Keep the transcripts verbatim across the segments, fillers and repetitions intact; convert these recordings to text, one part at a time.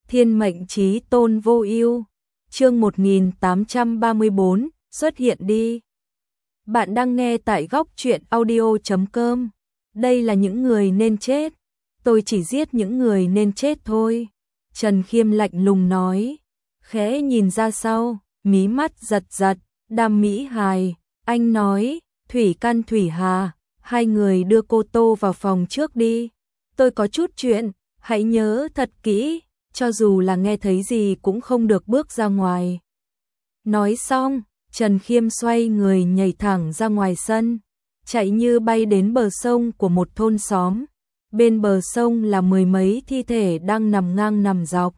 Thiên mệnh chí tôn vô ưu. Chương một nghìn tám trăm ba mươi bốn, xuất hiện đi. Bạn đang nghe tại góc truyện audio chấm com. Đây là những người nên chết. Tôi chỉ giết những người nên chết thôi. Trần Khiêm lạnh lùng nói. Khẽ nhìn ra sau, mí mắt giật giật. Đàm Mỹ Hài, anh nói, Thủy Căn Thủy Hà, hai người đưa cô Tô vào phòng trước đi. Tôi có chút chuyện, hãy nhớ thật kỹ, cho dù là nghe thấy gì cũng không được bước ra ngoài. Nói xong, Trần Khiêm xoay người nhảy thẳng ra ngoài sân, chạy như bay đến bờ sông của một thôn xóm. Bên bờ sông là mười mấy thi thể đang nằm ngang nằm dọc.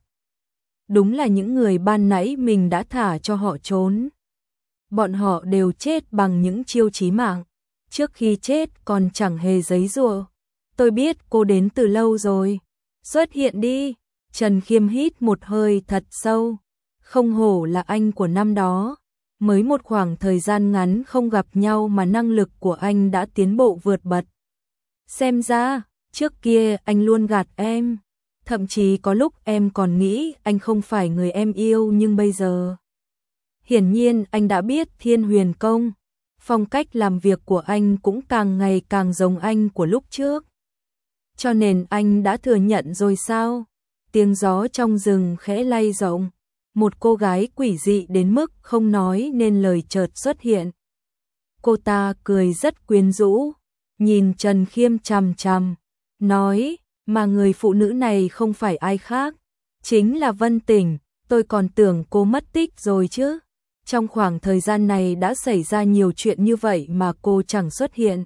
Đúng là những người ban nãy mình đã thả cho họ trốn. Bọn họ đều chết bằng những chiêu chí mạng, trước khi chết còn chẳng hề giấy giụa. Tôi biết cô đến từ lâu rồi. Xuất hiện đi. Trần Khiêm hít một hơi thật sâu. Không hổ là anh của năm đó. Mới một khoảng thời gian ngắn không gặp nhau mà năng lực của anh đã tiến bộ vượt bậc. Xem ra, trước kia anh luôn gạt em. Thậm chí có lúc em còn nghĩ anh không phải người em yêu, nhưng bây giờ hiển nhiên anh đã biết Thiên Huyền Công. Phong cách làm việc của anh cũng càng ngày càng giống anh của lúc trước. Cho nên anh đã thừa nhận rồi sao? Tiếng gió trong rừng khẽ lay rộng. Một cô gái quỷ dị đến mức không nói nên lời chợt xuất hiện. Cô ta cười rất quyến rũ, nhìn Trần Khiêm chằm chằm, nói, mà người phụ nữ này không phải ai khác, chính là Vân Tình. Tôi còn tưởng cô mất tích rồi chứ. Trong khoảng thời gian này đã xảy ra nhiều chuyện như vậy mà cô chẳng xuất hiện.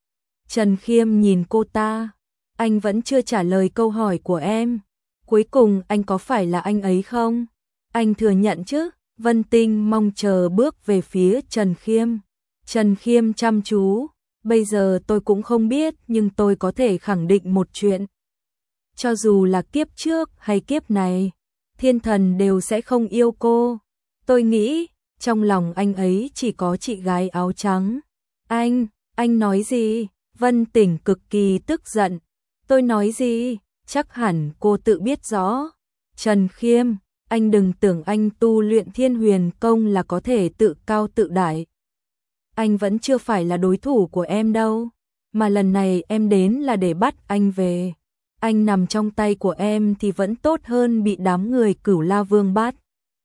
Trần Khiêm nhìn cô ta. Anh vẫn chưa trả lời câu hỏi của em. Cuối cùng anh có phải là anh ấy không? Anh thừa nhận chứ? Vân Tinh mong chờ bước về phía Trần Khiêm. Trần Khiêm chăm chú. Bây giờ tôi cũng không biết, nhưng tôi có thể khẳng định một chuyện. Cho dù là kiếp trước hay kiếp này, thiên thần đều sẽ không yêu cô. Tôi nghĩ trong lòng anh ấy chỉ có chị gái áo trắng. Anh, anh nói gì? Vân Tỉnh cực kỳ tức giận. Tôi nói gì? Chắc hẳn cô tự biết rõ. Trần Khiêm, anh đừng tưởng anh tu luyện Thiên Huyền Công là có thể tự cao tự đại. Anh vẫn chưa phải là đối thủ của em đâu. Mà lần này em đến là để bắt anh về. Anh nằm trong tay của em thì vẫn tốt hơn bị đám người Cửu La Vương bắt.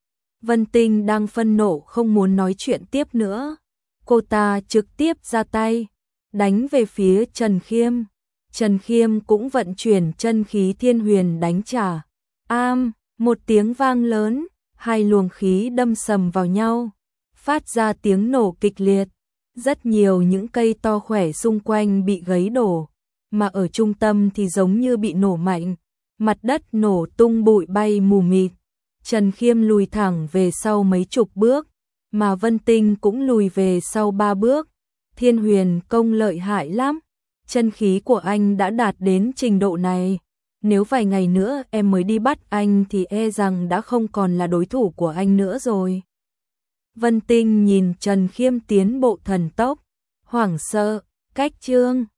Vân Tinh đang phân nộ không muốn nói chuyện tiếp nữa. Cô ta trực tiếp ra tay, đánh về phía Trần Khiêm. Trần Khiêm cũng vận chuyển chân khí thiên huyền đánh trả. Am, một tiếng vang lớn, hai luồng khí đâm sầm vào nhau, phát ra tiếng nổ kịch liệt. Rất nhiều những cây to khỏe xung quanh bị gãy đổ, mà ở trung tâm thì giống như bị nổ mạnh, mặt đất nổ tung bụi bay mù mịt. Trần Khiêm lùi thẳng về sau mấy chục bước, mà Vân Tinh cũng lùi về sau ba bước. Thiên Huyền Công lợi hại lắm. Chân khí của anh đã đạt đến trình độ này. Nếu vài ngày nữa em mới đi bắt anh thì e rằng đã không còn là đối thủ của anh nữa rồi. Vân Tinh nhìn Trần Khiêm tiến bộ thần tốc, hoảng sợ, cách chương.